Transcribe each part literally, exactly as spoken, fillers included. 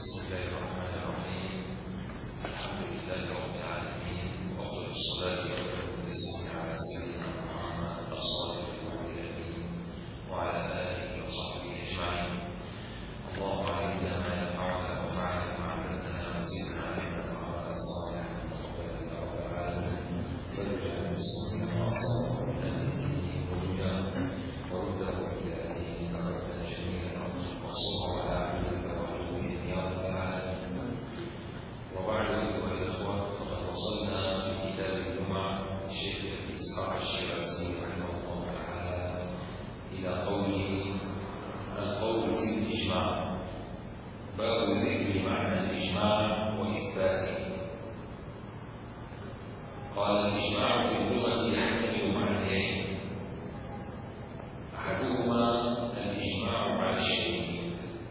بسم الله الرحمن الرحيم. الحمد لله رب العالمين، وأفضل الصلاة والتسليم على سيدنا محمد الصادق الوعد الأمين وعلى آله وصحبه أجمعين. اللهم علمنا ما ينفعنا وانفعنا بما علمتنا وزدنا علما وعملا صالحا متقبلا يا رب العالمين. فاجعل المسلمين خاصة من دينه ودنياه ورده إلى دينك ردا جميلا وانصره على عبدك وعدوه يا رب العالمين. وبعد أيها الإخوة، فقد وصلنا في كتاب الجمعة للشيخ أبي إسحاق الشيرازي رحمه الله تعالى إلى قوله: القول في الإجماع. باب ذكر معنى الإجماع وإثباته. قال: الإجماع في اللغة يحتمل معنيين، أحدهما الإجماع على الشيء.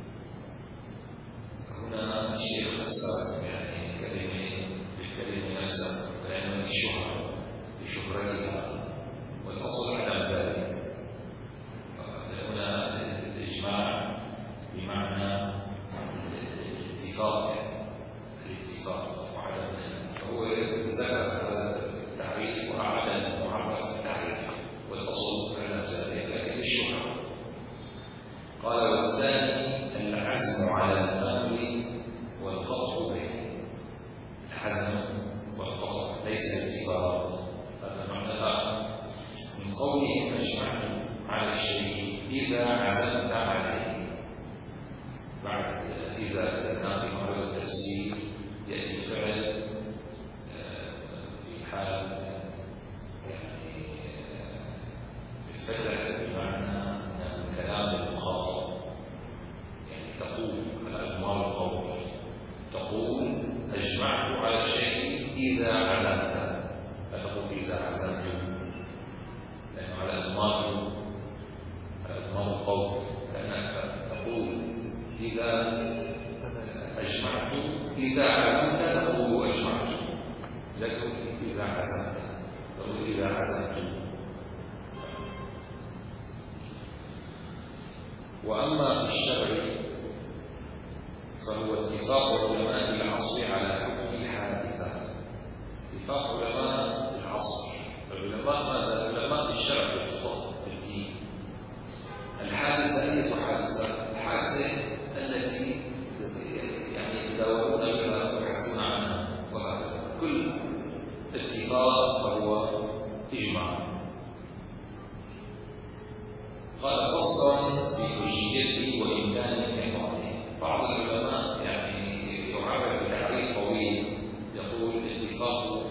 هنا الشيخ فسر يعني الكلمة بالكلمة نفسها، لأنها الشهرة لشهرتها، والأصل عدم ذلك. هنا الإجماع بمعنى الاتفاق، الاتفاق وعدم الخلاف. فهو ذكر هذا التعريف وأعاد المعرف التعريف، والأصل عدم ذلك لكن الشهرة. قال: والثاني العزم على الأمر والقطع به. العزم والقطع ليس الاتفاق، هذا معنى الآخر من قوله: أجمع على الشيء إذا عزمت عليه. بعد إذا إذا كان في موضوع التفسير يأتي الفعل في حال يعني الفتح بمعنى كلام المخاطب، يعني تقول على أجمال القول، تقول أجمعت على الشيء إذا عزمت، لا تقول إذا عزمت، لأنه على أجمال على أجمال القول، كأنك تقول إذا أجمعت، إذا عزمت تقول أجمعت، لا تقول إذا عزمت، تقول إذا عزمت. وأما في الشرع فهو اتفاق علماء العصر على حكم الحادثة. اتفاق علماء العصر، العلماء ماذا؟ علماء الشرع والفقه بالدين. الحادثة أي حادثة؟ الحادثة التي يعني يتداولون بها ويبحثون عنها، وهكذا كل اتفاق فهو إجماع. قال: فصلا في حجيته وإمكان انعقاده. بعض العلماء يعني يعرف بتعريف طويل، يقول: اتفاق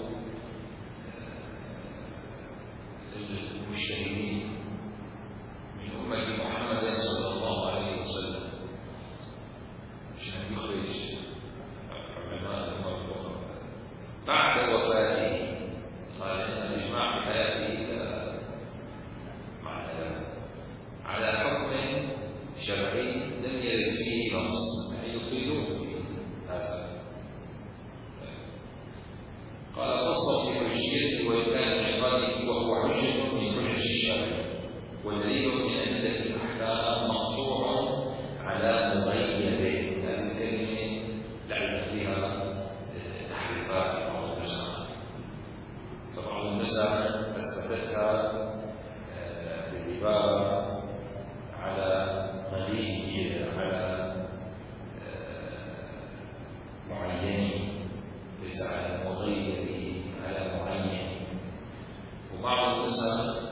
المجتهدين من أمة محمد صلى الله عليه وسلم، عشان يخرج علماء الأمة الأخرى بعد وفاته. قال إن الإجماع في حياته على حكم شرعي لم يرد فيه نص، يعني يطيلون فيه هذا. قال: فصل في حجيته وإمكان انعقاده، وهو حجة من حجج الشرع، ودليل من أدلة الأحكام مقطوع على مغيبه. هذه الكلمة لعل فيها تحريفات في بعض النسخ، فبعض النسخ أثبتتها بالعبارة على مغيب، على معين، ليس على مغيب، على معين. وبعض النسخ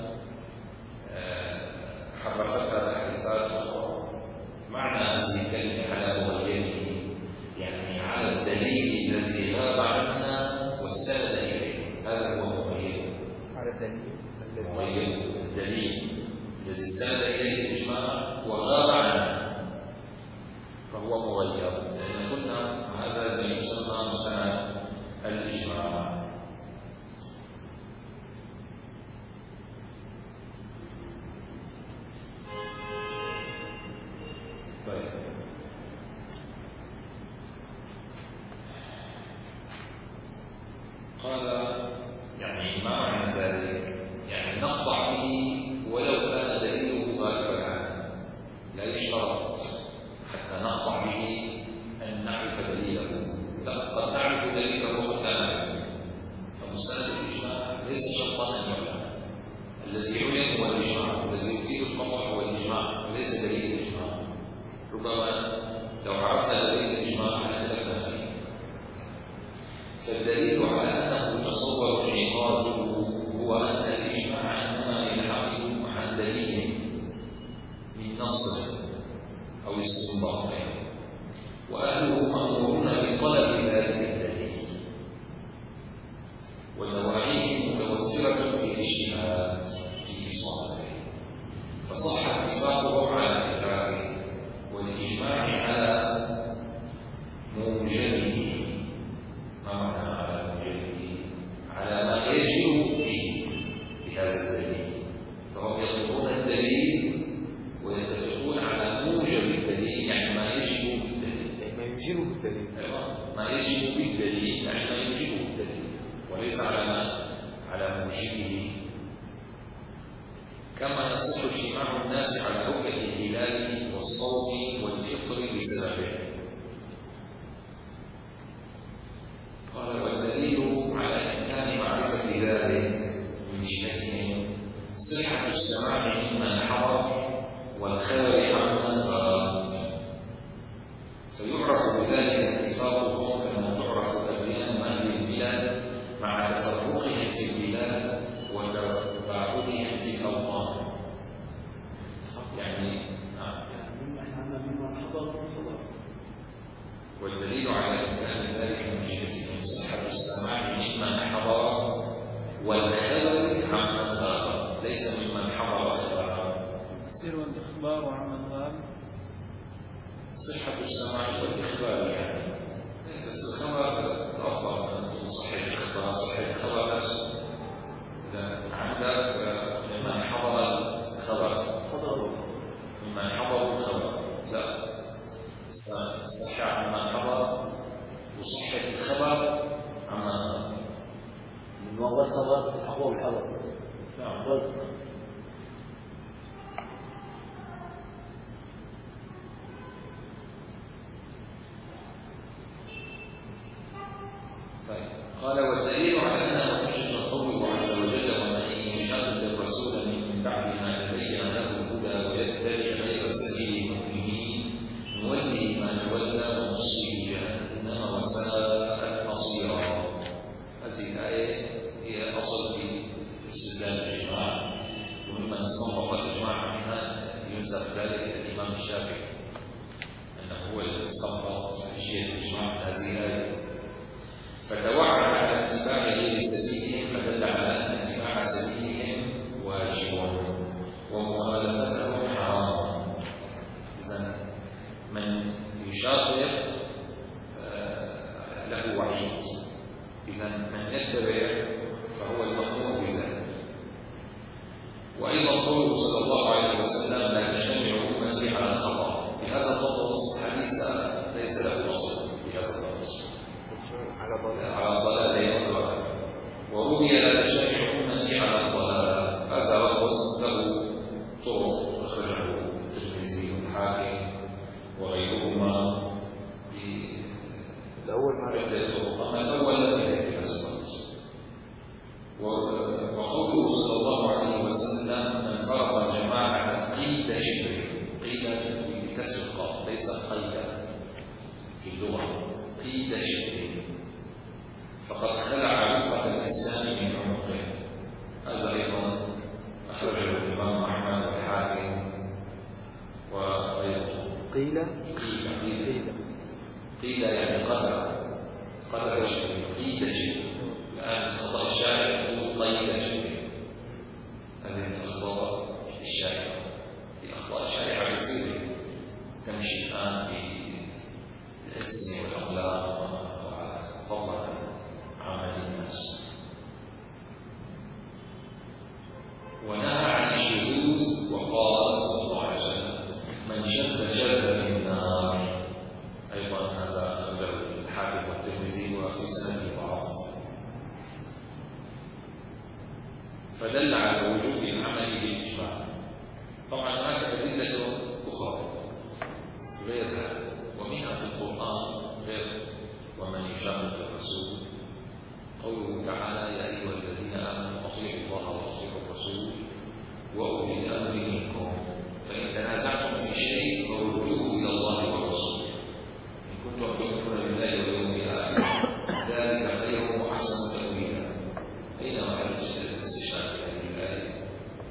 حرفتها تحريفات أخرى. معنى هذه الكلمة على مغيب يعني على الدليل الذي غاب عنا واستند إليه، هذا هو مغيب. على الدليل مغيب، الدليل الذي استند إليه الإجماع وغاب عنه فهو مغيب، لأن قلنا هذا الذي يسمى مستند الإجماع. طيب، قال: يعني ما معنى ذلك؟ يعني نقطع به ولو كان دليله غائبا عنه، لا يشترط حتى نقطع به أن أن نعرف دليله، لا، قد نعرف دليله وقد لا نعرفه. فمسألة الإجماع ليس شرطا أن يعلم. الذي علم هو الإجماع، والذي يفيد القطع هو الإجماع وليس دليل الإجماع. ربما لو عرفنا دليل الإجماع لاختلفنا فيه. فالدليل على أنه يتصور انعقاده هو أن الإجماع إنما ينعقد عن دليل من نص أو استنباط، وأهله مأمورون بطلب ذلك الدليل، ودواعيه متوفرة في الاجتهاد في إيصاله. فصح اتفاقهم على الإدراك والإجماع على موجبه. ما معنى على موجبه؟ على ما يجب به بهذا الدليل. فهم يطلبون الدليل ويتفقون على موجب الدليل، يعني ما يجب بالدليل، ما يوجبه بالدليل. أيوة، ما يجب بالدليل يعني ما يوجبه بالدليل، وليس على ما على موجبه. كما يصح اجتماع الناس على رؤية الهلال والصوم والفطر بسببه. قال والدليل على إمكان معرفة ذلك من جهتين صحة السماع ممن حضر والخبر عمن غاب. فيعرف بذلك اتفاقهم كما تعرف أديان أهل البلاد مع تفرقهم في البلاد وتباعدهم في الأوطان. يعني والدليل على إمكان ذلك من جهتين صحة السماع ممن حضر والخبر عمن غاب، ليس ممن حضر الخبر. يصير الإخبار عمن غاب. صحة السماع والإخبار يعني، بس الخبر أفضل من صحيح الإخبار. صحيح الخبر نفسه إذا عندك ممن حضر الخبر ممن حضر الخبر، لا، الصحة عمن حضر وصحة الخبر عمن غاب. من وضع الخبر أقوى بالحضر. نعم. قال والدليل على أنه حجة قوله عز وجل ومن يشاقق الرسول من بعد ما تبين له الهدى ويتبع غير سبيل المؤمنين نوله ما تولى ونصله جهنم وساءت مصيرا. هذه الآية هي أصل في استدلال الإجماع، وممن استنبط الإجماع منها ينسب ذلك الإمام الشافعي أنه هو الذي استنبط أشياء الإجماع من هذه الآية. فتوعد على اتباع غير سبيلهم فدل على ان اتباع سبيلهم واجب ومخالفتهم حرام. اذا من يشاطر له وعيد، اذا من يتبع فهو المأمور بذلك. وايضا قوله صلى الله عليه وسلم لا تجتمع امتي على الخطا، بهذا اللفظ حديث ليس له اصل بهذا اللفظ على الضلال يوم الوقت. وروي لا تجتمع امتي على الضلال، هذا لفظ له طرق اخرجه الترمذي والحاكم وغيرهما الأول ما بعدة طرق، اما الاول لم يرد بهذا اللفظ. وقوله صلى الله عليه وسلم من فرق جماعه قيد شبر، قيل بكسر القاف ليس قيد في اللغه، قيد شبر فقد خلع علاقة الإسلام من عنقه. هذا أيضا أخرجه الإمام أحمد والحاكم وغيره. قيل قيل قيل قيل يعني قدر قدر شيء، قيد شيء. الآن خطأ الشاعر يقول قيد شيء، هذه من أخطاء الشاعر. في أخطاء الشاعر كثيرة تمشي الآن في الاسم والأخلاق فضلا عامة الناس. ونهى عن الشذوذ وقال صلى الله عليه وسلم من شذ شذ في النار. أيضا هذا أخرجه الحاكم والترمذي وفي سنده ضعف. فدل على وجوب العمل بالإجماع. طبعا هناك أدلة أخرى غير هذا، ومنها في القرآن غير ومن يشاقق الرسول قوله تعالى يا أيها الذين آمنوا أطيعوا الله وأطيعوا الرسول وأولي الأمر منكم فإن تنازعتم في شيء فردوه إلى الله والرسول إن كنتم تؤمنون بالله واليوم الآخر ذلك خير وأحسن تأويلا. أين محل الاستشهاد في هذه الآية؟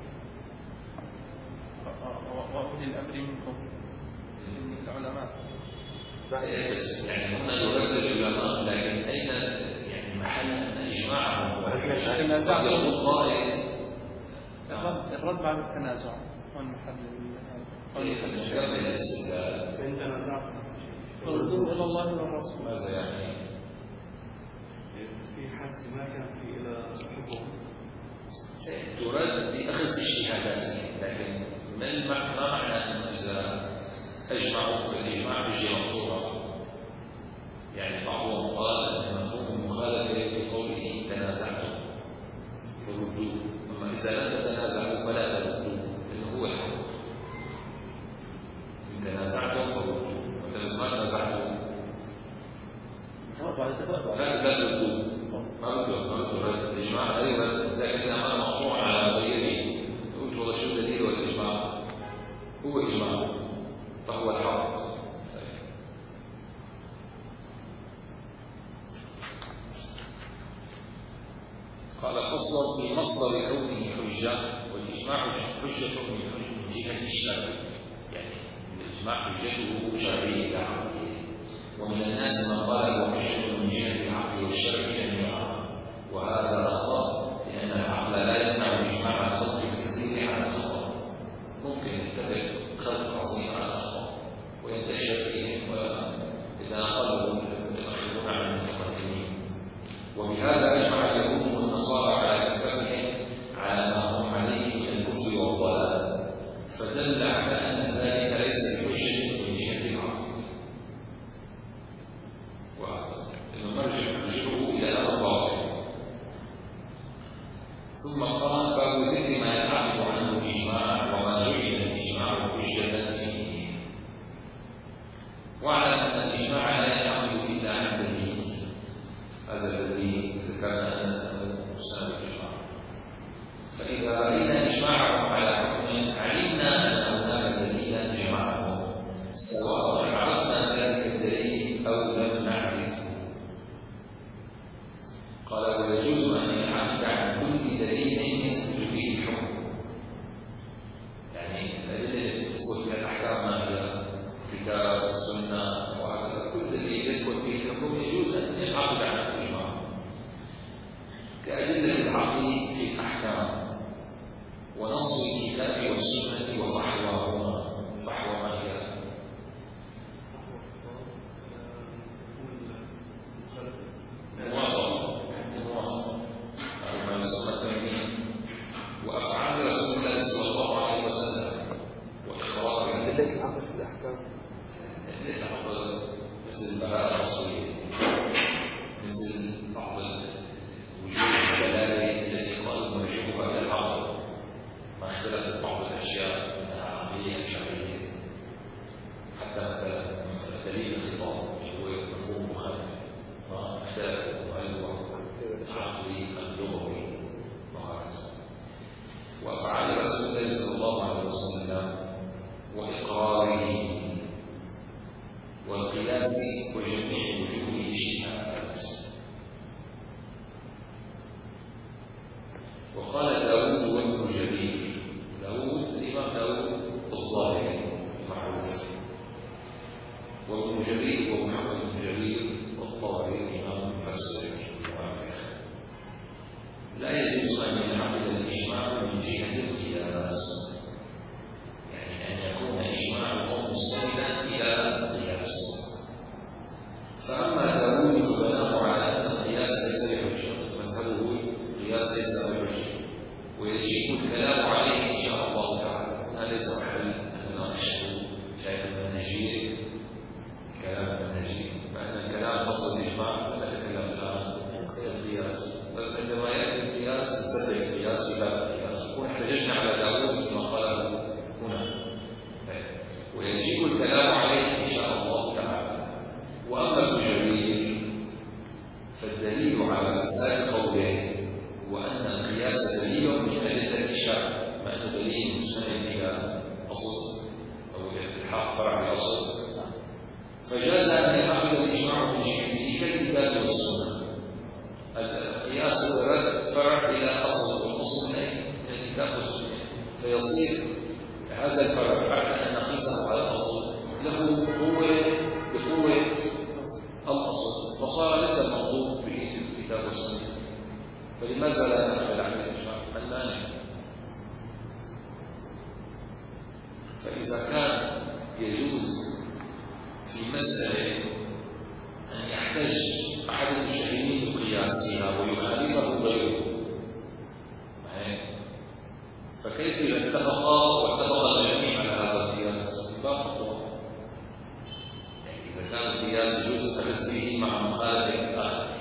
وأولي الأمر منكم من العلماء. يعني هنا يردد العلماء لكن أين يعني محل إجماعهم؟ التنازع يقول قائل الرد بعد التنازع هو المحل قبل الاستدلال فإن تنازعتم ردوا إلى الله والرسول. ماذا يعني؟ في حدس ما كان في إلى حكم ترد بأخذ اجتهاداتهم، لكن ما المعنى ما معنى أن إذا أجمعوا في الإجماع بيجي مقطوعة؟ يعني بعضهم قال أن مفهوم المخالفة في قوله تنازعتم فردوه، أما إذا لم تتنازعوا فلا تردوه لأنه هو الحق. إن تنازعتم فردوه وإذا ما تنازعتم لا لا تردوه ما بدهم ما بدهم الإجماع أيضا إذا كان ما مقطوع على غيره قلت والله شو دليل الإجماع؟ هو إجماع فهو الحق. قال فصل في مصدر كونه حجة والإجماع حجة من جهة الشرع، يعني الإجماع حجته شرعية عقلية، ومن الناس من قال هو حجة من جهة العقل والشرع جميعا، وهذا خطأ لأن العقل لا يمنع إجماع الخلق بكثير على الخطأ. ممكن يتفق خلق عظيم على الخطأ وينتشر فيهم وإذا نقلوا يؤخرون عن المتقدمين. وبهذا أجمع اليهود والنصارى على كفتهم على ما هم عليه من الكفر والضلال، فدل على أن ذلك ليس بحجة من جهة العقل. ونرجع حجته إلى الباطل. ثم قال باب ذكر ما ينعقد عنه الإجماع وما جعل الإجماع حجة فيه. واعلم أن الإجماع لا ينعقد إلا عن دليل، هذا الذي ذكرنا أنه مساوي الإجماع. فإذا رأينا إجماعهم على حكم علمنا أن هناك دليلا جمعهم، سواء عرفنا ذلك الدليل أو لم نعرفه. قال ويجوز أن ينعقد عن كل دليل يثبت به الحكم، يعني الدليل التي تثبت بها الأحكام ما هي الكتاب والسنة وهكذا، كل دليل يثبت به الحكم يجوز أن ينعقد عن الإجماع كأدلة العقل في الأحكام ونص الكتاب والسنة وفحواهما. فحوى ما هي؟ موافقة موافقة أو ما يسمى التنبيه، وأفعال رسول الله صلى الله عليه وسلم وإقرار أدلة العقل في الأحكام أدلة العقل مثل البراءة الأصلية، مثل بعض وجوه الدلالة التي قال مرجوها إلى العقل، ما اختلفت بعض الأشياء منها عقلية أو شرعية، حتى مثلا مثل دليل الخطاب هو مفهوم مخالف ما اختلف هل هو عقلي أم لغوي وهكذا. وأفعال رسول الله صلى الله عليه وسلم وإقراره والقياس وجميع وجوه الاجتهادات. وقال داود وابن جرير، داود الإمام داود الظاهري المعروف، وابن جرير ومحمد بن جرير والطبري الإمام المفسر المؤرخ. لا يجوز أن ينعقد الإجماع من جهة القياس، يعني أن يكون إجماعه مستندا إلى القياس. فأما داود فبناه على أن القياس ليس بحجة، مذهبه القياس ليس بحجة، ويجيب الكلام عليه إن شاء الله تعالى. هذا ليس محل أن نناقشه شيء المنهجية، كلام المنهجية، مع أن الكلام فصل الإجماع ولا نتكلم الآن القياس. عندما يأتي القياس نسبب القياس إلى القياس، يكون احتججنا على داود فيما قاله هنا، ويجيب الكلام عليه إن شاء الله تعالى. الحق فرع الأصل، فجاز أن ينعقد الإجماع من جهته كالكتاب والسنة. القياس رد فرع إلى أصل، والأصل من الكتاب والسنة، فيصير هذا الفرع بعد أن نقيسه على الأصل له قوة بقوة الأصل، فصار ليس المطلوب به في الكتاب والسنة. فلماذا لا نعمل عن الإجماع؟ ما المانع؟ فإذا كان يجوز في مسألة أن يحتج أحد المشاهدين بالقياس فيها ويخالفه غيره، فكيف إذا اتفقا واتفق الجميع على هذا القياس؟ من باب أقوى. يعني إذا كان القياس يجوز التخذ به مع مخالفة الآخر،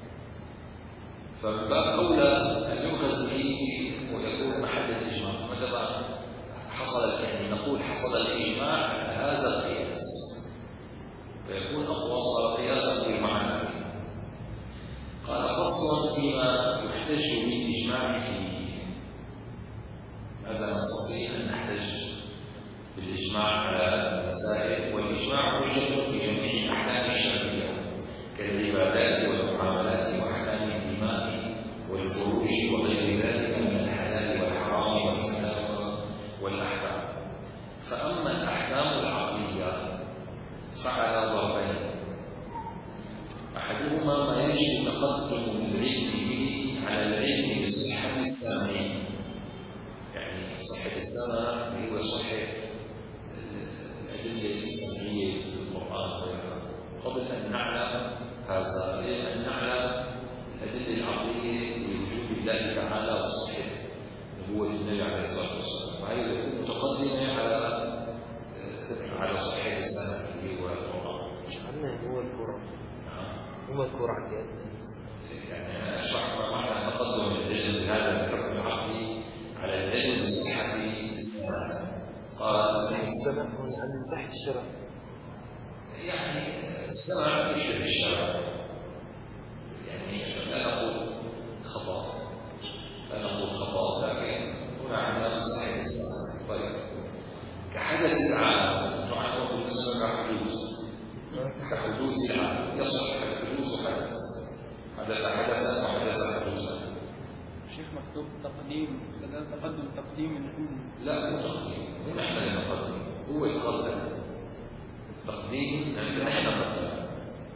فمن باب أولى أن يؤخذ به ويكون محل الإجماع. ماذا حصل؟ يعني نقول حصل الإجماع على هذا القياس، فيكون أقوى، صار قياسا بالمعنى. قال فصل فيما يحتج بالإجماع فيه. ماذا نستطيع أن نحتج بالإجماع على المسائل؟ والإجماع حجة في جميع الأحكام الشرعية كالعبادات والمعاملات وأحكام الدماء والفروج وغير ذلك من الحلال والحرام والفتاوى والأحكام. فأما الأحكام العقلية فعلى ضربين: أحدهما ما يجب تقدم العلم به على العلم بصحة السمع، يعني صحة السمع هي صحة الأدلة السمعية في القرآن وغيرها، قبل أن نعلم هذا، أن نعلم الأدلة العقلية لوجود الله تعالى وصحة نبوة النبي عليه الصلاة والسلام، وهي تكون متقدمة على على صحة السمع اللي هو القرآن. مش عندنا هو القرآن. هو القرآن يعني أنا أشرح ما معنى تقدم العلم بهذا الحكم العقلي على العلم بصحة السمع. قال صحة السمع هو عند صحة الشرع. يعني السمع يشبه الشرع، يعني لا نقول خطأ، لا نقول خطأ، لكن هنا عندنا صحة السمع. طيب كحدث العالم، نحن بالنسبة لحدوث كحدوث العالم، يصح الحدوث حدث حدث حدثا وحدث حدوثا. شيخ مكتوب تقديم، تقدم تقديم العلم. لا مو تقديم، مو نحن اللي نقدم، هو يتقدم. تقديم يعني نحن نقدم.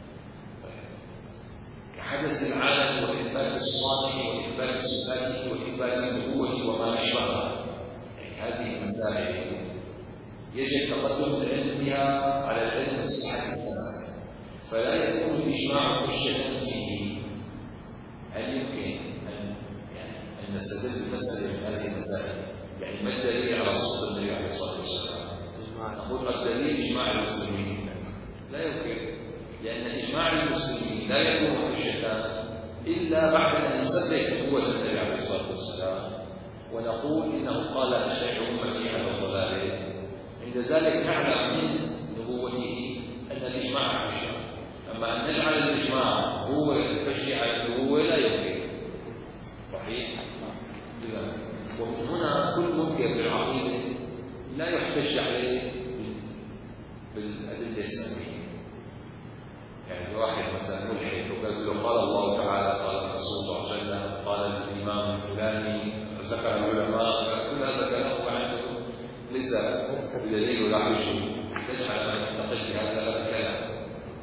كحدث العالم وإثبات الصانع وإثبات صفاته وإثبات النبوة وما أشبهها، يعني هذه المسائل يجب تقدم العلم بها على العلم بصحة السمع، فلا يكون الإجماع حجة فيه. هل يمكن أن يعني أن نستدل بمسألة من هذه المسائل؟ يعني ما الدليل على صدق النبي عليه الصلاة والسلام؟ نقول الدليل إجماع المسلمين، لا يمكن، لأن إجماع المسلمين لا يكون حجة إلا بعد أن نثبت نبوة النبي عليه الصلاة والسلام ونقول إنه قال أشيع أمتي على الضلال، عند ذلك نعلم من نبوته أن الإجماع حجة. أما أن نجعل الإجماع هو الحجة على النبوة لا يمكن. صحيح؟ ومن هنا كل منكر بالعقيدة لا يحتج عليه بالأدلة السمعية. يعني واحد مثلا ملحد وقال له قال الله تعالى قال الرسول صلى الله عليه وسلم قال الإمام الفلاني ذكر العلماء، كل هذا كلام عنده ليس بدليل ولا حجة تجعل من يعتقد بهذا الكلام.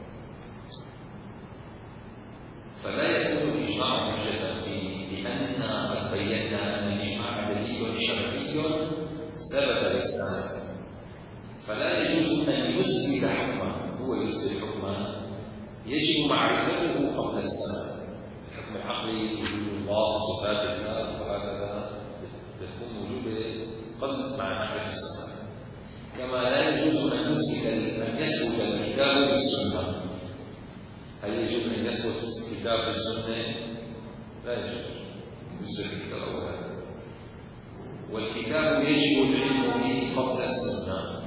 فلا يكون الإجماع حجة فيه، لأن قد بينا أن الإجماع دليل شرعي ثبت بالسند، فلا يجوز أن يثبت حكما، هو يثبت حكما يجب معرفته قبل السند. الحكم العقلي وجود الله وصفات الله وهكذا تكون موجودة قبل مع معرفة السند. كما لا يجوز أن يثبت أن يثبت الكتاب بالسنة. هل يجوز أن يثبت الكتاب بالسنة؟ لا يجوز يثبت الكتاب أولا، والكتاب يجب العلم به قبل السنة.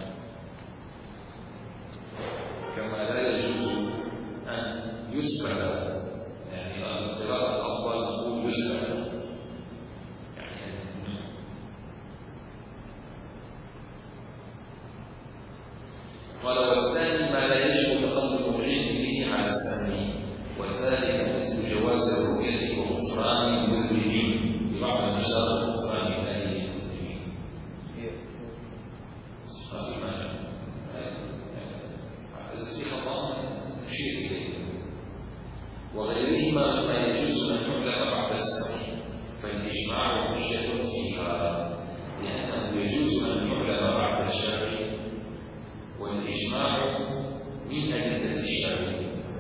كما لا يجوز أن يثبت، يعني القراءة الأفضل نقول يثبت، يعني قال والثاني ما لا يجب تقدم العلم به على السامي، والثالث مثل جواز الرؤية وغفران المذنبين ببعض المسائل غفران الله للمذنبين. ما في مانع، إذا في خطأ نشير إليه. وغيرهما مما يجوز أن يعلم بعد السامي، فالإجماع حجة فيها، لأنه يجوز أن يعلم بعد الشرع، والإجماع من أدلة الشرع،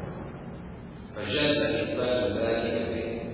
فجاز إثبات ذلك به،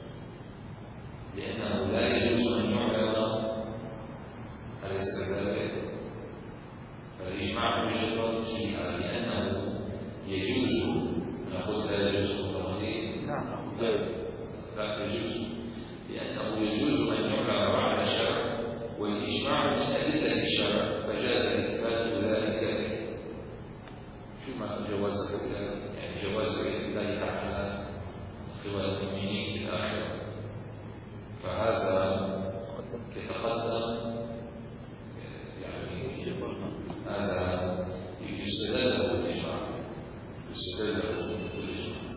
لأنه لا يجوز أن يعلم، أليس كذلك؟ فالإجماع حجة فيها، لأنه يجوز، أنا قلت لا يجوز التقديم، نعم لا يجوز، لأنه يجوز أن يعلم بعد الشرع، والإجماع من أدلة الشرع، فجاز إثبات ذلك به. كما جواز الرؤيا، يعني جواز رؤية الله تعالى قبل المؤمنين في الآخرة، فهذا يتقدم، يعني هذا يستدل له بالإجماع، يستدل له بالإجماع،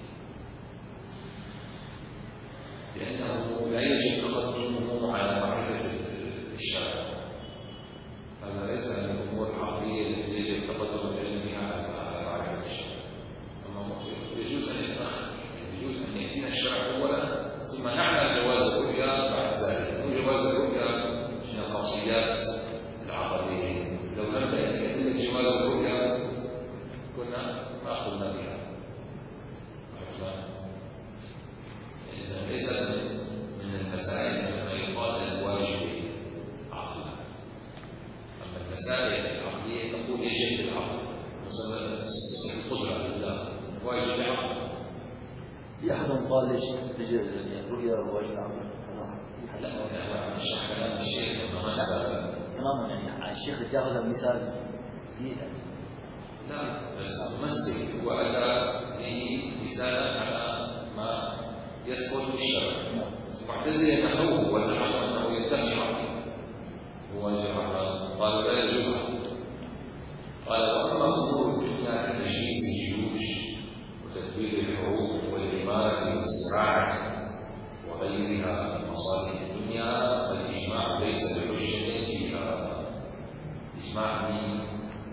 لأنه لا يجب تقدمه على معرفة الشرع. هذا ليس من الأمور العقلية التي يجب تقدم العلم بها على معرفة الشرع، أما يجوز أن يتأخر، يجوز أن يأتينا الشرع أولا ثم نعلم جواز الرؤيا بعد ذلك، وجواز الرؤيا من الخاصيات العقلية. لو لم تأتي أدلة جواز الرؤيا كنا ما أخذنا بها، عرفنا؟ إذا ليس من المسائل ما يقال الواجب عقلا، أما المسائل العقلية تقول يجب العقل، مثلا القدرة لله واجب عقل. يحرم قال ليش الرؤيا واجب عقل؟ لا أنا أشرح كلام الشيخ تماما، يعني الشيخ جاء مثال في لا بس الممثل هو أتى به مثالا على ما يسقط بالشرع. المعتزلة نفوه وزعموا أنه ينتفي عقله، هو جمع قالوا لا يجوز عقله. قال وأما أمور الدنيا كتجهيز الجيوش وتدبير الحروب والإمارة والزراعة وغيرها من مصالح الدنيا، فالإجماع ليس بحجة فيها. إجماع مين؟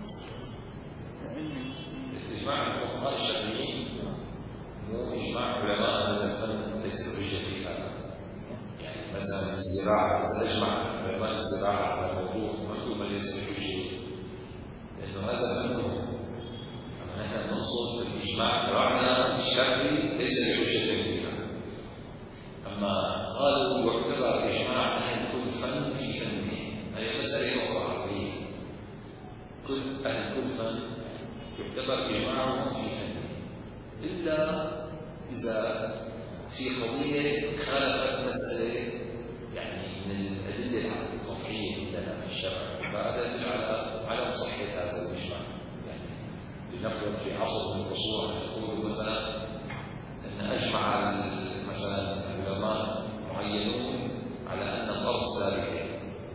إجماع الفقهاء الشافعيين، مو إجماع علماء هذا الفن ليس بحجة فيها. يعني مثلا الزراعة، إذا أجمع علماء الزراعة على موضوع معلومة ليس بحجة، لأنه هذا فنهم. أما نحن نقصد في الإجماع تبعنا الشافعي ليس بحجة فيها. أما قالوا يعتبر إجماع أهل كل فن في فنه، هذه مسألة أخرى عقلية. كل أهل كل فن يعتبر إجماعهم في فنه، إلا إذا في قضية خالفت مسألة يعني من الأدلة القطعية لنا في الشرع، فهذا يدل على عدم صحة هذا الإجماع. يعني لنفرض في عصر من العصور نقول مثلا أن أجمع مثلا علماء معينون على أن الأرض ثابتة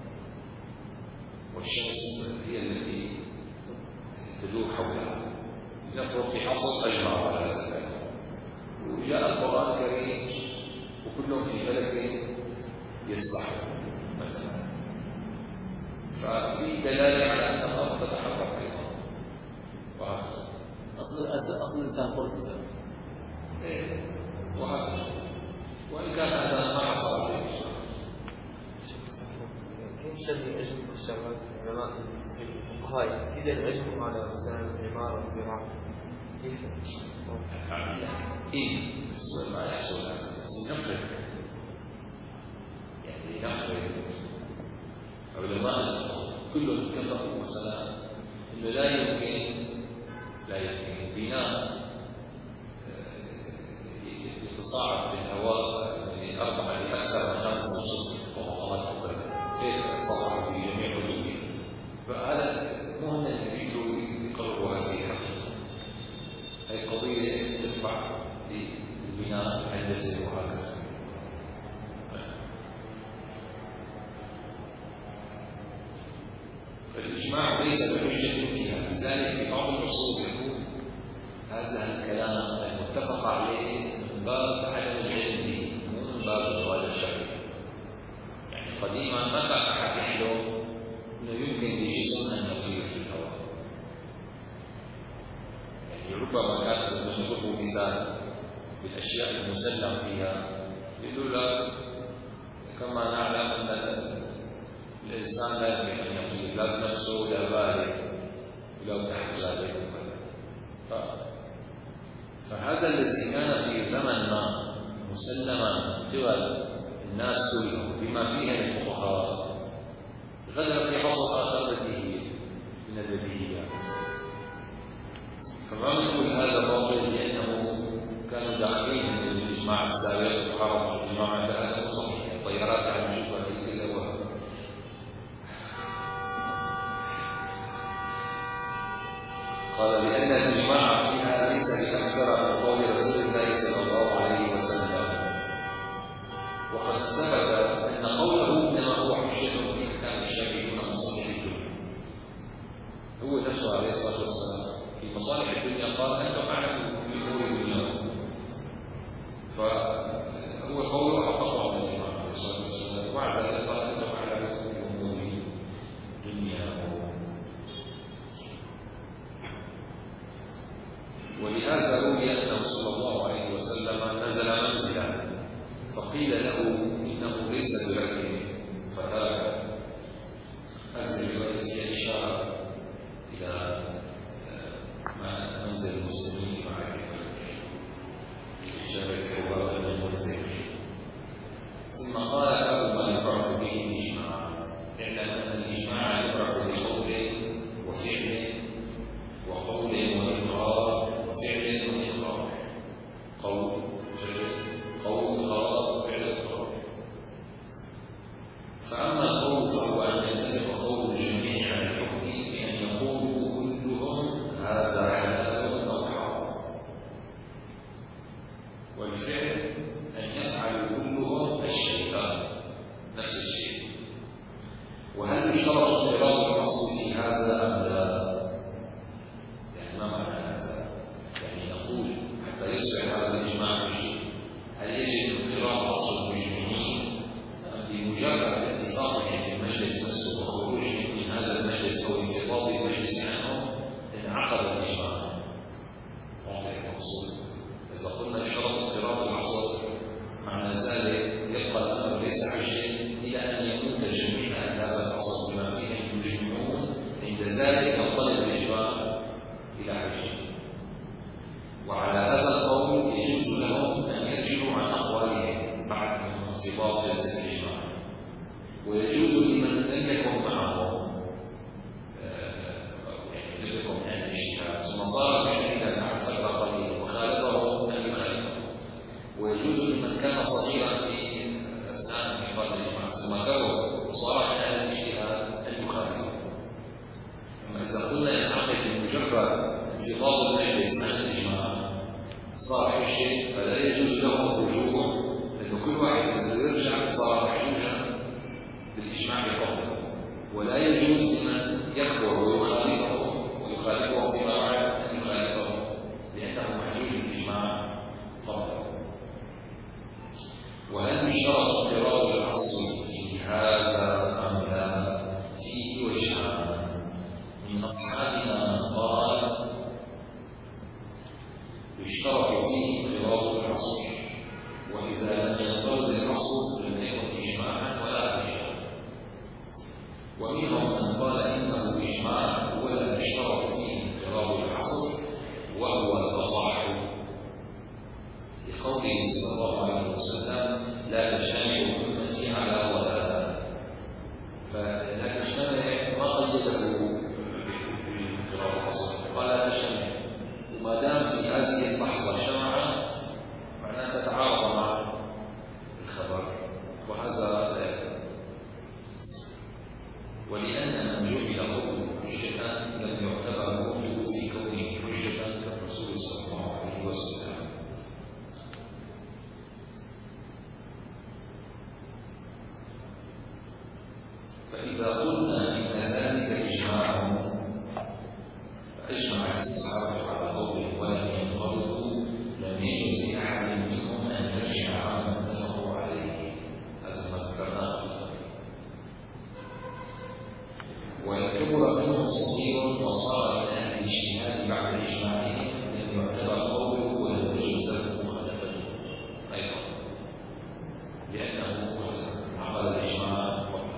والشمس هي التي تدور حولها. نفرض في عصر أجمعوا على هذا الكلام، وجاء القرآن الكريم وكلهم في فلك يسبح مثلا، ففي دلالة على أن الأرض تتحرك أيضا، وهكذا. أصل أصل الإنسان قرب مثلا، إيه وهكذا. وإن كان هذا ما حصل في الإجماع. كيف تسمي أجمع الشباب علماء الفقهاء إذا أجمعوا على مثلا العمارة والزراعة كيف؟ إيه بس ما يحصل هذا، بس نفرق يعني نفرق علماء الفقه كلهم اتفقوا مثلا إنه لا يمكن لا يمكن بناء يتصاعد في الهواء من أربعة لأكثر من خمسة وست طبقات وكذا، هيك صار في جميع الدنيا. فهذا مهم أن يقرروا هذه الحقيقة. هذه قضية تدفع للبناء الهندسي وهكذا. فالإجماع ليس بحجة فيها، لذلك المقصود يكون هذا الكلام المتفق عليه من باب عدم العلم به مو من باب الرواية الشرعية. يعني قديما ما كان أحد يحلم أنه يمكن لجسم أن يطير في الهواء. يعني ربما كان زمان يضرب مثال بالأشياء المسلم فيها، يقول لك كما نعلم أن الإنسان لا يمكن أن يطير لا بنفسه ولا بالغ ولا بأحزابه وكذا. ف... فهذا الذي كان في زمن ما مسلما قبل الناس كلهم بما فيها الفقهاء غدا في عصر آخر بديهي من البديهيات. فما نقول هذا باطل لأنه كانوا داخلين من الإجماع السابق وحرم الإجماع بهذا صحيح. الطيارات عم نشوفها هي كلها وهم. قال لأن الإجماع فيها ليس بأكثر من قول رسول الله صلى الله عليه وسلم، وقد ثبت أن قوله إنما هو حجة في أحكام الشرع دون مصالح الدنيا. هو نفسه عليه الصلاة والسلام في مصالح الدنيا قال أنتم أعلم بأمور دنياكم، فهو قوله أحقق من الإجماع عليه الصلاة والسلام، وبعد ذلك قال أنتم أعلم بأمور دنياكم. ولهذا روي أنه صلى الله عليه وسلم نزل منزلا فقيل له إنه ليس بركب فترك. هذه الرواية فيها إشارة إلى منزل المسلمين في معركة إشارة حوار بين المنزل. ثم قال له ما يعرف به الإجماع، اعلم أن الإجماع يعرف بقول وفعل وقول وإقرار وفعل وإقرار. قول فعل قول إقرار فعل إقرار. فأما القول فهو أن يتفق قول الجميع على الحكم بأن يقولوا كلهم هذا حلال أو حرام، والفعل أن يفعل كلهم الشيطان نفس الشيء. وهل يشترط اضطراب الأصل في هذا أم لا؟ يعني ما معنى هذا؟ يعني نقول حتى يصبح هذا الإجماع حجة هل يجب اضطراب أصل المجرمين بمجرد اتفاقهم في المجلس نفسه وخروجهم من هذا المجلس أو انفضاض المجلس عنهم انعقد الإجماع؟ واضح المقصود. إذا قلنا اشترط اضطراب الأصل معنى ذلك يبقى الأمر ليس حجة إلى أن يموت جميع هذا الأصل بما فيهم يجمعون، عند ذلك ينقلب الإجماع إلى حجة. وعلى هذا القول يجوز لهم أن يرجعوا عن أقوالهم بعد انفضاض جلسة الإجماع، ويجوز لمن لم يكن معهم يعني لم يكن أهل الاجتهاد ثم صار مجتهدا بعد فترة قليلة وخالفه أن يخالفه، ويجوز لمن كان صغيرا في أثناء انعقاد الإجماع ثم كبر وصار من أهل الاجتهاد أن يخالفه. أما إذا قلنا ينعقد بمجرد انفضاض المجلس عن الإجماع صار حجة فلا يجوز له الرجوع، لأنه كل واحد إذا يرجع صار محجوجا بالإجماع بقوله، ولا يجوز لمن يكبر ويخالفه ويخالفه فيما بعد أن يخالفه لأنه محجوج بالإجماع قبله. وهل يشترط اضطراب الأصل في هذا أم لا؟ فيه وجهان. من أصحابنا قال يشترط فيه اضطراب الأصل، وإذا لم ينضبط الأصل لم يكن إجماعا ولا حجة. ومنهم من قال إنه إجماع ولم يشترط فيه اضطراب الأصل وهو الأصح، لقوله صلى الله عليه وسلم لا تجتمع أمتي على ضلالة. فلا تجتمع ما قيده باضطراب الأصل، قال لا تجتمع، وما دام في هذه اللحظة اجتمعت معناها تتعارض مع الخبر، وهذا لا يكون. ولأن من جعل قوله حجة لم يعتبر موته في كونه حجة كالرسول صلى الله عليه وسلم. أجمعت الصحابة على قول ولم ينقرضوا لم يجوز لأحد منهم أن يرجع عما اتفقوا عليه. هذا ما ذكرناه. وإن كبر منهم صغير وصار من أهل الاجتهاد بعد إجماعهم لم يعتبر قوله ولم تجوز له مخالفته أيضا، لأنه عقد الإجماع قبله.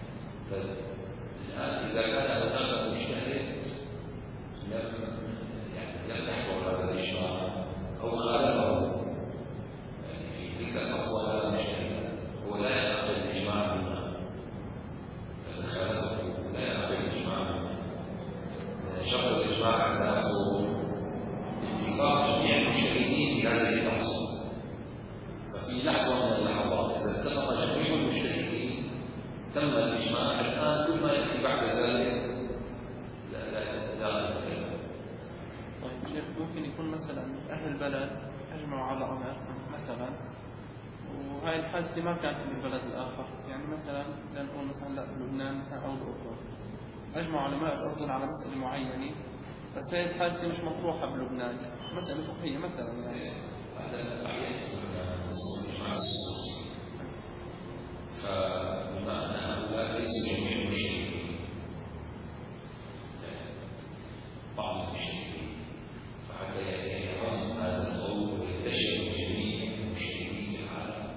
الآن إذا كان هناك مجتهد لم يعني لم يحضر هذا الإجماع أو خالفه يعني في تلك اللحظة هذا مجتهد هو لا يعقد الإجماع منه، إذا خالفه لا يعقد الإجماع منه. شرط الإجماع على نفسه اتفاق جميع المجتهدين في هذه اللحظة. ففي لحظة من اللحظات إذا اتفق جميع المجتهدين تم الإجماع. الآن كل ما يأتي بعد ذلك لا لا لا نتكلم. طيب شيخ، ممكن يكون مثلا أهل البلد أجمعوا على أمر مثلا، وهاي الحادثة ما كانت في البلد الآخر، يعني مثلا لنقول مثلا لا لبنان مثلا أو الأردن، أجمعوا علماء الأردن على مسألة معينة، بس هاي الحادثة مش مطروحة بلبنان، مسألة فقهية مثلا يعني. هذا أحيانا يسمى إجماع السكوت. فبما أن هؤلاء ليسوا جميع المجتهدين، بعض المجتهدين، فحتى يعم هذا القول وينتشر جميع المجتهدين في العالم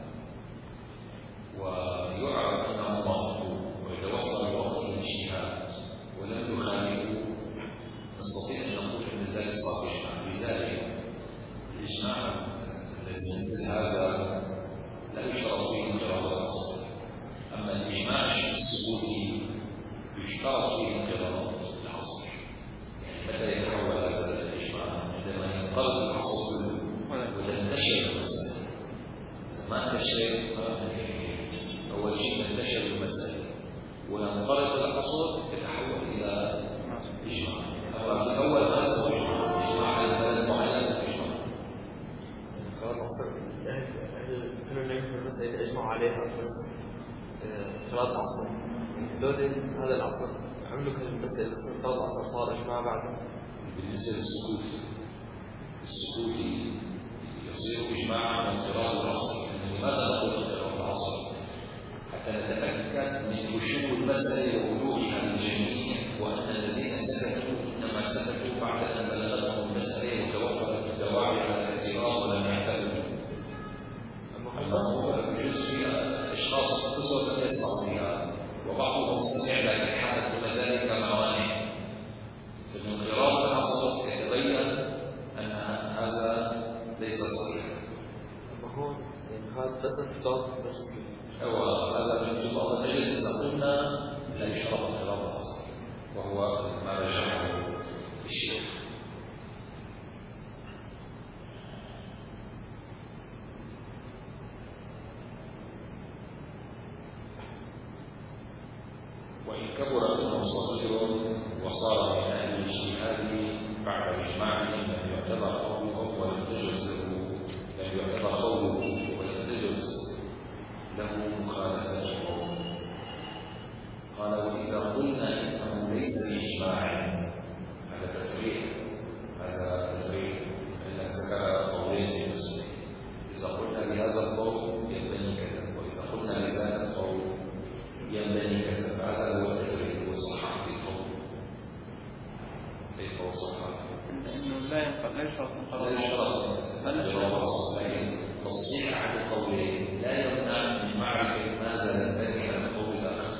ويعرف أنه موافق ويتوفر وقت الاجتهاد ولم يخالفوا، نستطيع أن نقول أن ذلك صار إجماع. لذلك الإجماع الذي مثل هذا لا يشترط فيه انقراض الأصل. أما الإجماع السكوتي يشترط فيه انقراض العصر. يعني متى يتحول هذا الإجماع؟ عندما ينقرض العصر وتنتشر المسألة. ما انتشر أول شيء تنتشر المسألة وينقرض العصر يتحول إلى إجماع. أما في الأول ما يسوي إجماع، إجماع على بلد معين إجماع. قرار العصر أهل أهل كانوا يمكن المسألة أجمعوا عليها بس قرار العصر لودن هذا العصر عملوا كل المسألة بس قرار العصر صار إجماع بعد. بالنسبة للسكوت السكوتي يصير إجماعا من انقراض العصر. لماذا نقول انقراض العصر؟ حتى نتأكد من فشو المسألة وبلوغها للجميع، وأن الذين سكتوا إنما سكتوا بعد أن بلغتهم المسألة وتوفرت الدواعي على الاعتراض ولم يعترضوا. أما هو يجوز في أشخاص كثر لم يسمعوا بها وبعضهم سمع لكن حدث دون ذلك موانع. في الانقراض العصر يتبين أن هذا ليس صحيحا. أما هون يعني هذا بس انفضاض مش صحيح. هو هذا من انفضاض المجلس إذا قلنا لا يشترط انقراض العصر، وهو ما رجحه الشيخ. وإن كبر منهم صغير وصار من أهل الاجتهاد بعد إجماعهم لم يعتبر قوله ولم تجوز له لم يعتبر قوله ولم تجوز له مخالفته. قال وإذا قلنا إنه ليس بإجماع، هذا تفريع هذا تفريع لأنك ذكر قولين في نفسه. إذا قلنا بهذا القول ينبني كذا، وإذا قلنا بذاك القول ينبني كذا، فهذا هو التفريق والصحة في القول. كيف هو صحة؟ إنه لا ينقل لا يشرط لا يشترط انقراض العصر، لكن تصحيح أحد القولين لا يمنع من معرفة ماذا ينبني على القول الآخر.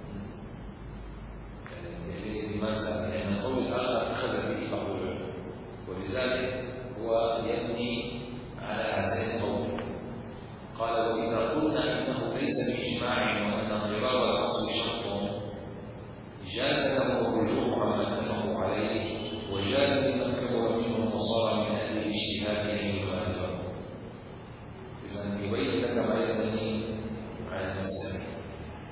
يعني لماذا؟ لأن القول الآخر أخذ به بعض العلماء، ولذلك هو يبني على هذين القول. قال وإذا قلنا إنه ليس بإجماع وأن انقراض العصر شرط جاز له الرجوع عما اتفقوا عليه، وجاز لمن كبر منهم وصار من أهل الاجتهاد أن يخالفه. إذن يبين لك ما يبني على المسألة.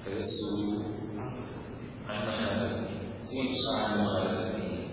فيسكت عن مخالفته، في نسخة عن مخالفته،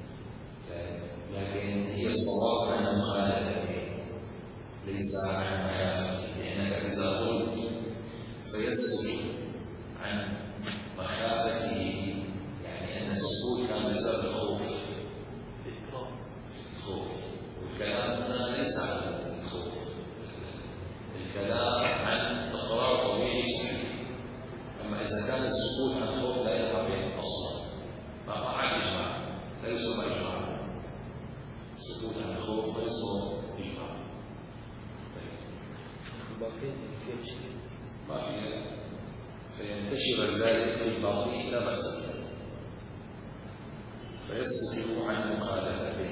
لكن هي الصواب عن مخالفته ليس عن مخافته، لأنك إذا قلت فيسكت عن مخافته يعني أن السكوت كان بسبب الخوف، الخوف، والكلام هنا ليس عن الخوف، الكلام عن إقرار طبيعي صحيح. أما إذا كان السكوت عن الخوف لا يقع به أصلا، ما مع الإجماع لا يسمى إجماع، السكوت عن الخوف لا يسمى إجماع. باقي في مشكلة ما في، فينتشر ذلك في الباطن لا بأس به، فيسكت عن مخالفته.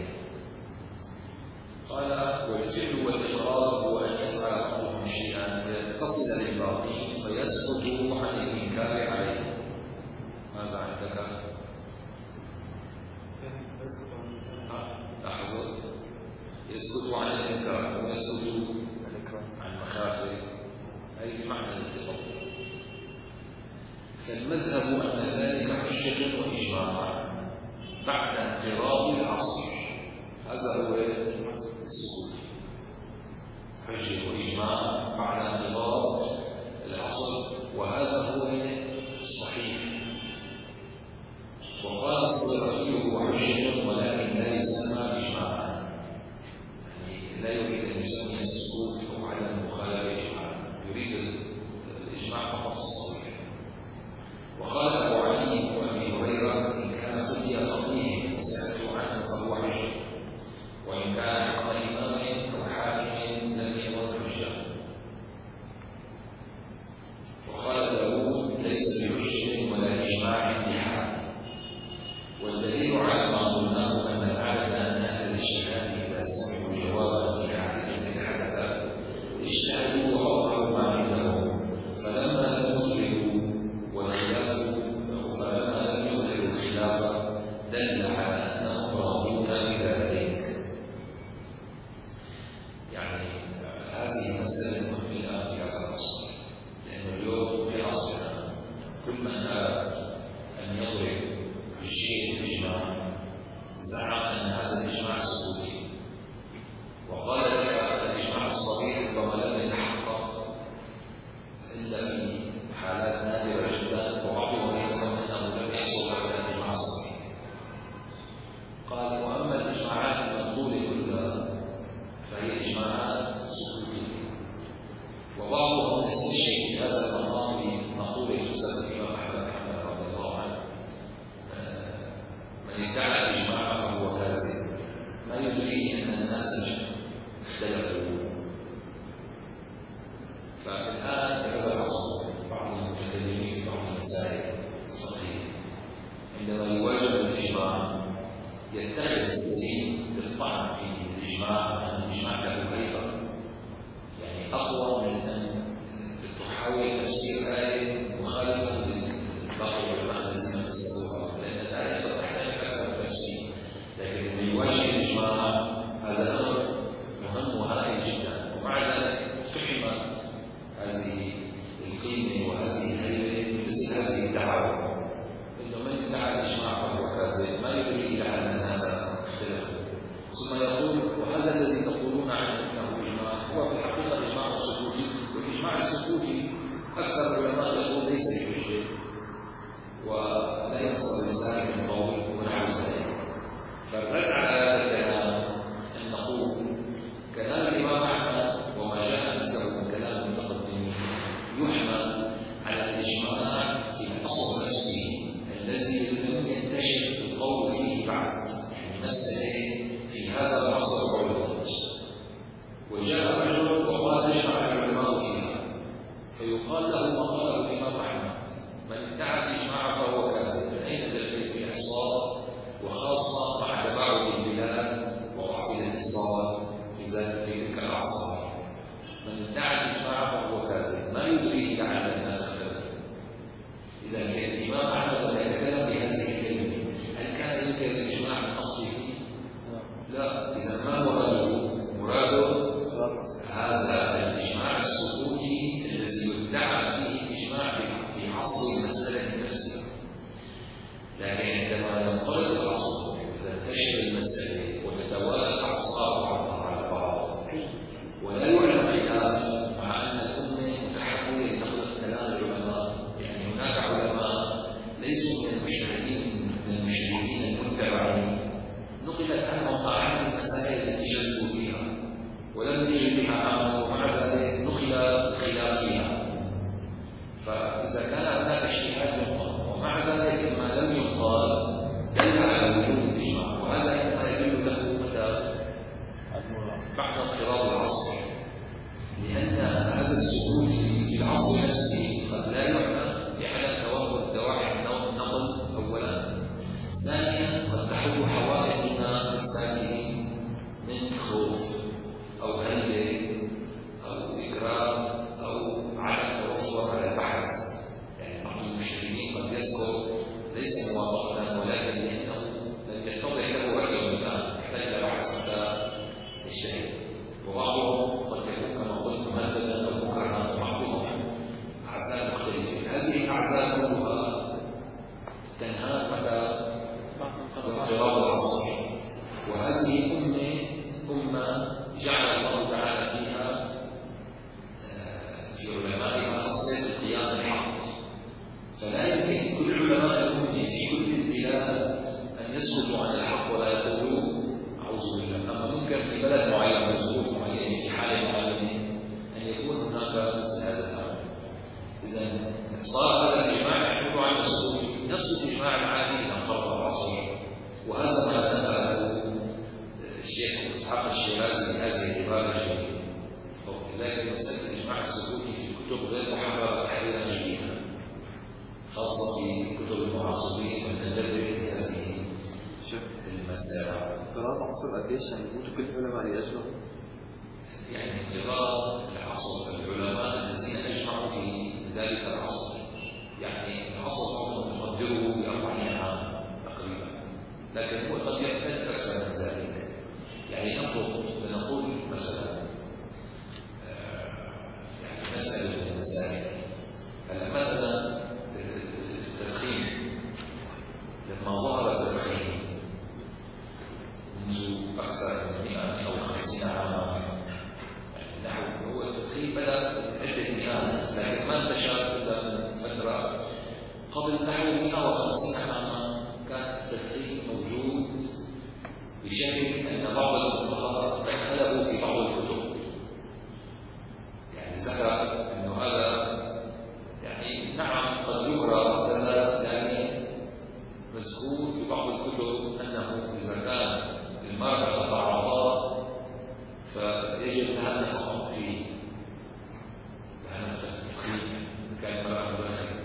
قال والفعل والإقرار هو أن يفعل بعضهم شيئا فيتصل بالباطن فيسكت عن الإنكار عليه. ماذا عندك؟ لاحظوا يسكت عن الإنكار ويسكت عن مخافة، أي بمعنى الانتقام. فالمذهب أن ذلك حجة وإجماع بعد انقراض العصر، هذا هو السكوت، حجة وإجماع بعد انقراض العصر، وهذا هو الصحيح. وقال الصيرفي هو حجة ولكن لا يسمى إجماعا، يعني لا يريد أن يسمي السكوت أو عدم المخالفة إجماعا، يريد الإجماع فقط الصحيح. وقال أبو علي وأبي هريرة إن كان فتي فقيه فسألت عنه فهو حجة، وإن كان حق إمام أو حاكم لم يكن حجة. وقال داود ليس بحجة ولا إجماع بحال. والدليل على ما قلناه أن العادة أن أهل الاجتهاد إذا سمعوا جوابا في حادثة حدث اجتهدوا وأظهروا ما عندهم، فلما لم يظهروا والخلاف فلما لم يظهروا الخلاف دل على أنهم راضون بذلك. يعني هذه مسألة مهمة في عصر الرسول، لأن اليوم في عصرنا كل من أراد أن يضرب بالشيء الإجماع زعم أن هذا الإجماع سكوتي، وقال لك الإجماع الصحيح ربما لم يتحقق إلا في حالات نادرة جدا، وبعضهم يزعم أنه لم يحصل على الإجماع الصحيح. قال وأما الإجماعات المنقولة كلها فهي إجماعات سكوتية، وبعضهم يستشهد في هذا المقام بمقولة تسمى الإمام أحمد حنبل رضي الله عنه من ادعى الإجماع فهو كاذب، ما يدريه أن الناس اختلفوا. فالآن في هذا العصر بعض المتكلمين في بعض المسائل الفقهية عندما يواجه الإجماع يتخذ السبيل للطعن في الإجماع، أن الإجماع له هيبة، يعني أقوى من أن تحاول تفسير آية مخالفة لباقي العلماء الذين فسروها، لأن الآية تحتاج أكثر تفسير. لكن لما يواجه الإجماع هذا أمر مهم وهائل جدا، ومع ذلك تحمل هذه القيمة وهذه الهيبة مثل هذه الدعاوى، إنه من ادعى الإجماع فهو كاذب، ما يدري لعل الناس اختلفوا، ثم يقول وهذا الذي تقولون عنه انه اجماع هو في الحقيقه اجماع سكوتي، والاجماع السكوتي اكثر العلماء يقول ليس بحجه ولا يقصد لسانه القول ونحو ذلك. فالرد على هذا الكلام ان نقول كلام الامام احمد وما جاء مثله من كلام المتقدمين يحمل على الاجماع في الاصل نفسه لكن عندما ينقلب العصر وتنتشر المسألة وتتوالى الأعصار بعضها على بعض ولا يعلم خلاف مع أن الأمة متحولة لنقل كلام العلماء، يعني هناك علماء ليسوا من المجتهدين من المجتهدين المتبعين نقلت عنهم أعلى المسائل التي جزوا فيها ولم يجد بها عمل ومع ذلك نقل الخلاف فيها. فإذا كان هناك اجتهاد يقال ومع ذلك ما لم يقال دل على وجود الإجماع، وهذا إنما يدل له متى بعد انقراض العصر، لأن هذا السكوت في العصر نفسه قد لا يعنى لعدم توفر دواعي النقل أولا، ثانيا قد تحول حوائط دون إثباته من خوف أو هيبة أو إكراه أو عدم توفر على البحث. يعني بعض المجتهدين قد يسقط ليس موافقة ولكن لأنه لم يتضح له رأي الآن يحتاج إلى بحث حتى يجتهد، وبعضهم قد يكون كما قلت مهددا أو مكرها، وبعضهم أعزاء مختلفة. هذه الأعزاء كلها تنهار متى انقراض العصر، وهذه أمة أمة جعل الله تعالى فيها في علمائها خاصية القيام بالحق، فلا يمكن كل علماء الأمة في كل البلاد أن يسكتوا عن الحق ولا يقولوا أعوذ بالله. أما ممكن في بلد معين في ظروف معينة في حالة معينة أن يكون هناك مثل هذا الأمر. إذا صار هذا الإجماع يحدث عن السكوت نفس الإجماع العادي إذا انقرض العصر، وهذا ما نبه الشيخ إسحاق الشيرازي هذه العبارة الجميلة. لذلك مسألة الإجماع السكوتي في كتب غير محررة تحريرا جديدا خاصة في كتب المعاصرين فلننتبه لهذه المسألة. قراءة عصر قديش يعني يموتوا كل العلماء اللي أجمعوا؟ يعني قراءة العصر العلماء الذين أجمعوا في ذلك العصر، يعني العصر نقدره بأربعين عام تقريبا، لكن هو قد يحتاج أكثر من ذلك. يعني نفرض لنقول مثلا يعني مسألة من المسائل، هلا مثلا التدخين لما ظهر التدخين منذ أكثر من مئة أو خمسين عاما، يعني نحو هو التدخين بدأ عدة مئات لكن ما انتشر إلا من فترة قبل نحو مئة وخمسين عاما. كان التدخين موجود بشكل أن بعض الفقهاء دخله في بعض الكتب، يعني ذكر أنه هذا يعني نعم قد يكره هذا، لكن مذكور في بعض الكتب أنه إذا كان المرأة تعاطى فيجب لها نفقة فيه، لها نفقة تدخين كان المرأة مدخنة.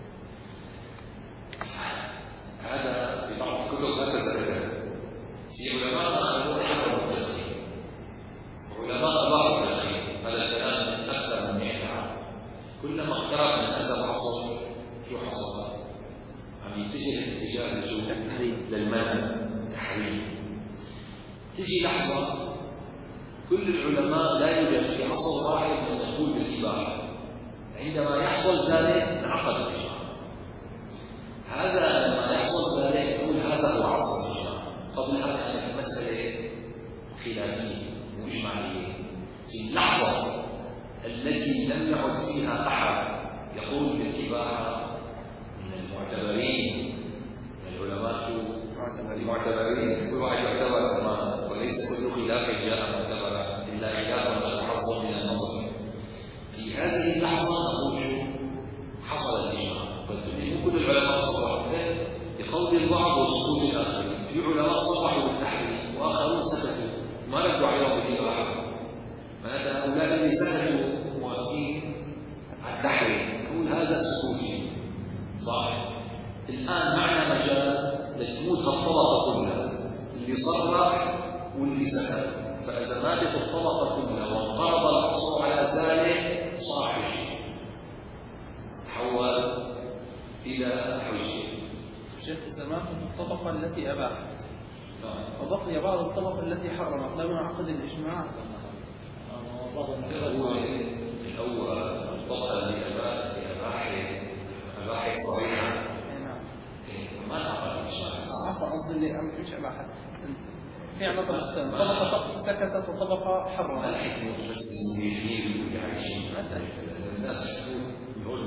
هذا في بعض الكتب هكذا ذكر. في علماء آخرون حرموا التدخين وعلماء أباحوا التدخين. هذا الكلام من أكثر من مئة عام. كلما اقترب من هذا العصر شو حصل؟ عم يتجه الاتجاه للمنع التحريم. تجي لحظة كل العلماء لا يوجد في عصر واحد من يقول بالإباحة، عندما يحصل ذلك انعقد الإجماع. هذا لما يحصل ذلك يقول هذا هو عصر الإجماع. قبلها كانت المسألة خلافية مجمعية. في اللحظة التي لم يعد فيها أحد يقول بالإباحة من المعتبرين من العلماء المعتبرين، كل واحد يعتبر ما وليس كل خلاف جاء معتبرا إلا خلافا قد حظ من النظر. في هذه اللحظة نقول شو حصل الإجماع. بل كل العلماء صرحوا به بقول البعض وسكوت الآخرين. في علماء صرحوا بالتحريم وآخرون سكتوا ما ردوا عليهم بالإباحة. معناتها هؤلاء اللي سكتوا موافقين على التحريم نقول هذا سكوتي صح. الآن معنا مجال لتموت الطبقة كلها، اللي صرح واللي سكت. فإذا ماتت الطبقة كلها وانقرض العصر على ذلك صار حجة، تحول إلى حجة. شيخ إذا ماتت الطبقة التي أباحت وبقي بعض الطبقة التي حرمت لا ينعقد الإجماع. الأول الطبقة اللي أباحت أباحت صريحة ما أخطأ قصدي اللي مش أباحت. في عندنا طبقتين، طبقة سكتت وطبقة حرمت. الحكمة بس المديرين اللي عايشين الناس تقول يقول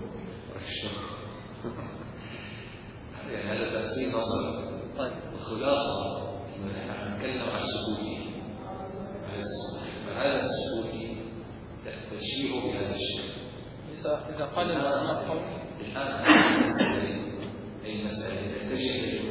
يعني هذا تأثير نظري. طيب الخلاصة إن نحن نتكلم عن السكوتي على السكوتي، فهذا السكوتي تشبيهه بهذا الشيء. إذا إذا قال العلماء قول الآن المسألة أي المسألة تتجه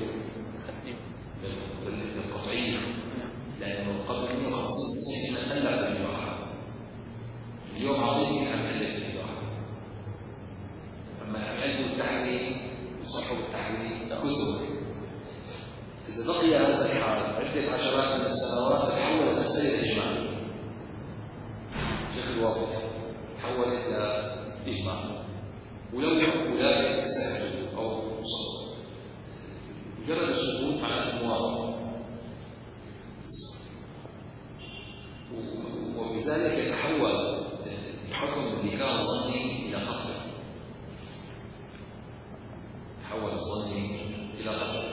للقطعية، لأنه قبل مئة وخمسين سنة كنا نألف الإباحة، اليوم عظيم عم نألف الإباحة. أما عملوا التحريم وصحوا التحريم كثر. إذا بقي هذا الحال عدة عشرات من السنوات تحول المسألة إجماع بشكل واضح، تحولت إلى إجماع. ولو يحكوا أولئك سهلوا أو صدقوا، مجرد السكوت معناه الموافقة، وبذلك يتحول الحكم اللي كان ظني إلى قتل، تحول الظني إلى قتل.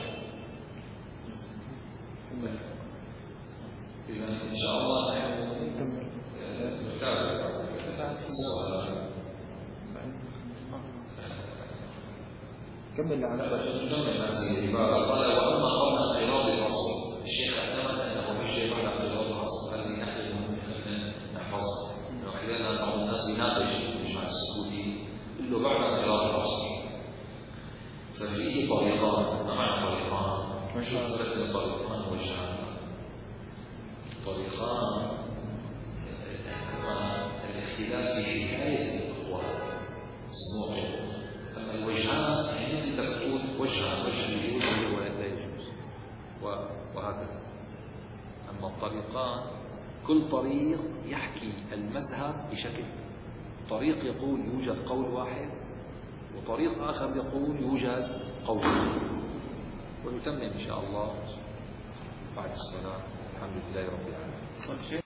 إذا إن شاء الله نحن نتابع السؤال. كمل على نكمل هذه العبارة. قال وأما قول انقراض الأصل، الشيخ اعتمد أنه يجب على انقراض الأصل، هذه نحن نحفظها. وأحيانا بعض الناس يناقش الإجماع السكوتي يقول له بعد انقراض الأصل ففيه طريقان. ما معنى طريقان؟ شو الفرق بين طريقان ووجهان؟ طريقان هو الاختلاف في حكاية الأقوال اسمه طرق. أما الوجهان يعني أنت تقول وجهان، وجه يجوز ولا لا يجوز وهكذا. أما الطريقان كل طريق يحكي المذهب بشكل، طريق يقول يوجد قول واحد وطريق آخر يقول يوجد قولين. ونتمم إن شاء الله بعد الصلاة. الحمد لله رب العالمين.